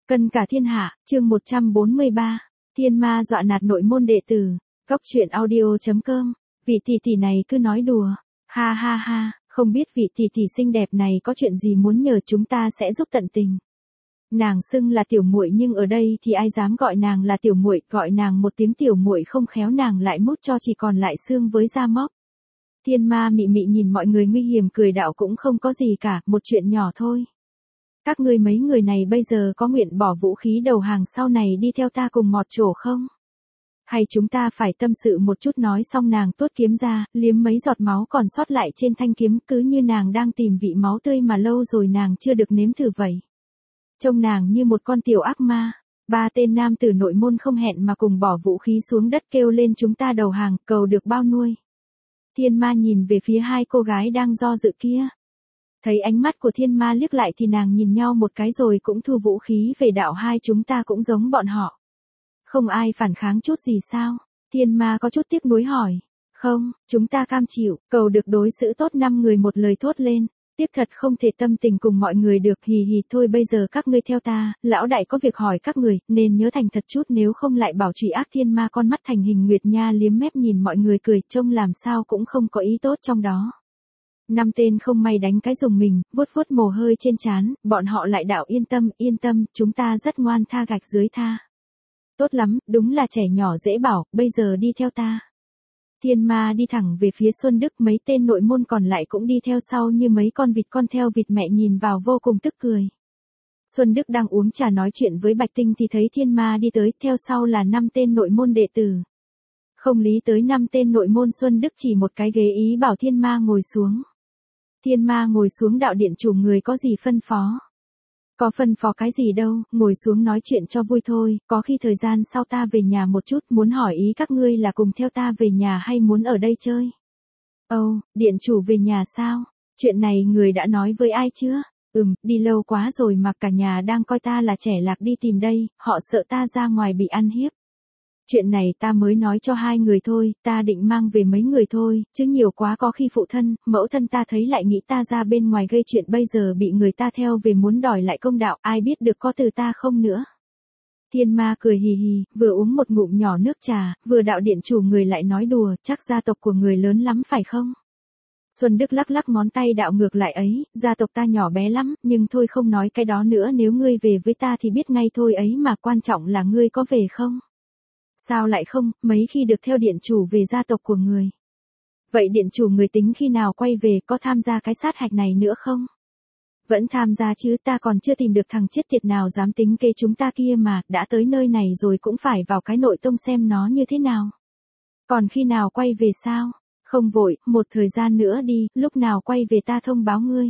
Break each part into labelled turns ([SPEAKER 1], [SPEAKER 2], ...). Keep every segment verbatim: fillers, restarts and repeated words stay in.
[SPEAKER 1] Cân cả thiên hạ, chương một trăm bốn mươi ba. Thiên ma dọa nạt nội môn đệ tử. Góc truyện audio.com. Vị tỷ tỷ này cứ nói đùa. Ha ha ha, không biết vị tỷ tỷ xinh đẹp này có chuyện gì muốn nhờ chúng ta sẽ giúp tận tình. Nàng xưng là tiểu muội nhưng ở đây thì ai dám gọi nàng là tiểu muội, gọi nàng một tiếng tiểu muội không khéo nàng lại mút cho chỉ còn lại xương với da móc. Thiên ma mị mị nhìn mọi người nguy hiểm cười đạo cũng không có gì cả, một chuyện nhỏ thôi. Các ngươi mấy người này bây giờ có nguyện bỏ vũ khí đầu hàng sau này đi theo ta cùng mọt trổ không? Hay chúng ta phải tâm sự một chút? Nói xong nàng tuốt kiếm ra, liếm mấy giọt máu còn sót lại trên thanh kiếm, cứ như nàng đang tìm vị máu tươi mà lâu rồi nàng chưa được nếm thử vậy. Trông nàng như một con tiểu ác ma. Ba tên nam tử nội môn không hẹn mà cùng bỏ vũ khí xuống đất kêu lên chúng ta đầu hàng, cầu được bao nuôi. Thiên ma nhìn về phía hai cô gái đang do dự kia. Thấy ánh mắt của thiên ma liếc lại thì nàng nhìn nhau một cái rồi cũng thu vũ khí về đạo hai chúng ta cũng giống bọn họ. Không ai phản kháng chút gì sao? Thiên ma có chút tiếc nuối hỏi. Không, chúng ta cam chịu, cầu được đối xử tốt. Năm người một lời thốt lên. Tiếc thật không thể tâm tình cùng mọi người được, hì hì. Thôi bây giờ các ngươi theo ta, lão đại có việc hỏi các người, nên nhớ thành thật chút nếu không lại bảo trì ác. Thiên ma con mắt thành hình nguyệt nha liếm mép nhìn mọi người cười, trông làm sao cũng không có ý tốt trong đó. Năm tên không may đánh cái dùng mình, vuốt vuốt mồ hôi trên trán, bọn họ lại đạo yên tâm, yên tâm, chúng ta rất ngoan, tha gạch dưới tha. Tốt lắm, đúng là trẻ nhỏ dễ bảo, bây giờ đi theo ta. Thiên ma đi thẳng về phía Xuân Đức, mấy tên nội môn còn lại cũng đi theo sau như mấy con vịt con theo vịt mẹ nhìn vào vô cùng tức cười. Xuân Đức đang uống trà nói chuyện với Bạch Tinh thì thấy thiên ma đi tới, theo sau là năm tên nội môn đệ tử. Không lý tới năm tên nội môn, Xuân Đức chỉ một cái ghế ý bảo thiên ma ngồi xuống. Thiên ma ngồi xuống, đạo điện chủ người có gì phân phó? Có phân phó cái gì đâu, ngồi xuống nói chuyện cho vui thôi, có khi thời gian sau ta về nhà một chút, muốn hỏi ý các ngươi là cùng theo ta về nhà hay muốn ở đây chơi? Ồ, oh, điện chủ về nhà sao? Chuyện này người đã nói với ai chưa? Ừm, đi lâu quá rồi mà cả nhà đang coi ta là trẻ lạc đi tìm đây, họ sợ ta ra ngoài bị ăn hiếp. Chuyện này ta mới nói cho hai người thôi, ta định mang về mấy người thôi, chứ nhiều quá có khi phụ thân, mẫu thân ta thấy lại nghĩ ta ra bên ngoài gây chuyện, bây giờ bị người ta theo về muốn đòi lại công đạo, ai biết được có từ ta không nữa. Thiên ma cười hì hì, vừa uống một ngụm nhỏ nước trà, vừa đạo điện chủ người lại nói đùa, chắc gia tộc của người lớn lắm phải không? Xuân Đức lắc lắc ngón tay đạo ngược lại ấy, gia tộc ta nhỏ bé lắm, nhưng thôi không nói cái đó nữa, nếu ngươi về với ta thì biết ngay thôi ấy mà, quan trọng là ngươi có về không? Sao lại không, mấy khi được theo điện chủ về gia tộc của người. Vậy điện chủ người tính khi nào quay về, có tham gia cái sát hạch này nữa không? Vẫn tham gia chứ, ta còn chưa tìm được thằng chết tiệt nào dám tính kế chúng ta kia mà, đã tới nơi này rồi cũng phải vào cái nội tông xem nó như thế nào. Còn khi nào quay về sao? Không vội, một thời gian nữa đi, lúc nào quay về ta thông báo ngươi.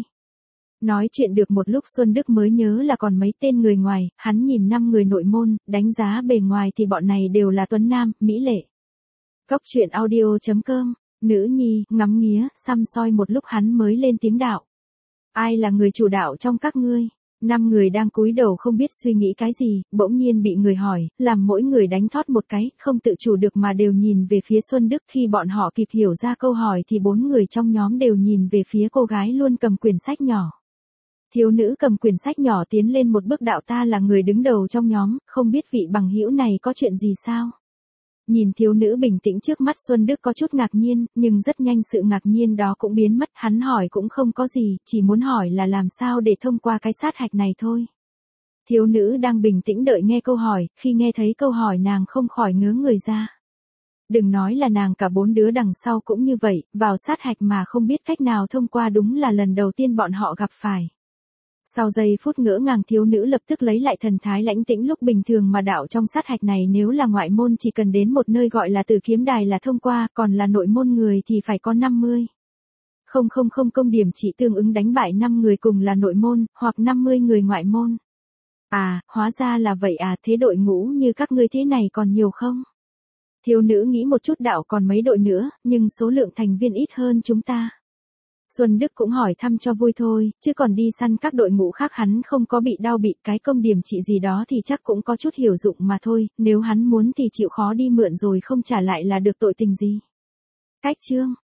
[SPEAKER 1] Nói chuyện được một lúc Xuân Đức mới nhớ là còn mấy tên người ngoài, hắn nhìn năm người nội môn, đánh giá bề ngoài thì bọn này đều là tuấn nam, mỹ lệ. Góc truyện audio.com, nữ nhi, ngắm nghía, săm soi một lúc hắn mới lên tiếng đạo. Ai là người chủ đạo trong các ngươi? Năm người đang cúi đầu không biết suy nghĩ cái gì, bỗng nhiên bị người hỏi, làm mỗi người đánh thót một cái, không tự chủ được mà đều nhìn về phía Xuân Đức. Khi bọn họ kịp hiểu ra câu hỏi thì bốn người trong nhóm đều nhìn về phía cô gái luôn cầm quyển sách nhỏ. Thiếu nữ cầm quyển sách nhỏ tiến lên một bước đạo ta là người đứng đầu trong nhóm, không biết vị bằng hữu này có chuyện gì sao? Nhìn thiếu nữ bình tĩnh trước mắt Xuân Đức có chút ngạc nhiên, nhưng rất nhanh sự ngạc nhiên đó cũng biến mất, hắn hỏi cũng không có gì, chỉ muốn hỏi là làm sao để thông qua cái sát hạch này thôi. Thiếu nữ đang bình tĩnh đợi nghe câu hỏi, khi nghe thấy câu hỏi nàng không khỏi ngớ người ra. Đừng nói là nàng, cả bốn đứa đằng sau cũng như vậy, vào sát hạch mà không biết cách nào thông qua đúng là lần đầu tiên bọn họ gặp phải. Sau giây phút ngỡ ngàng thiếu nữ lập tức lấy lại thần thái lãnh tĩnh lúc bình thường mà đạo trong sát hạch này nếu là ngoại môn chỉ cần đến một nơi gọi là Tử Kiếm Đài là thông qua, còn là nội môn người thì phải có năm mươi. Không không không công điểm chỉ tương ứng đánh bại năm người cùng là nội môn, hoặc năm mươi người ngoại môn. À, hóa ra là vậy à, thế đội ngũ như các ngươi thế này còn nhiều không? Thiếu nữ nghĩ một chút đạo còn mấy đội nữa, nhưng số lượng thành viên ít hơn chúng ta. Xuân Đức cũng hỏi thăm cho vui thôi, chứ còn đi săn các đội ngũ khác hắn không có bị đau bị cái công điểm trị gì đó thì chắc cũng có chút hiểu dụng mà thôi, nếu hắn muốn thì chịu khó đi mượn rồi không trả lại là được tội tình gì. Cách chương.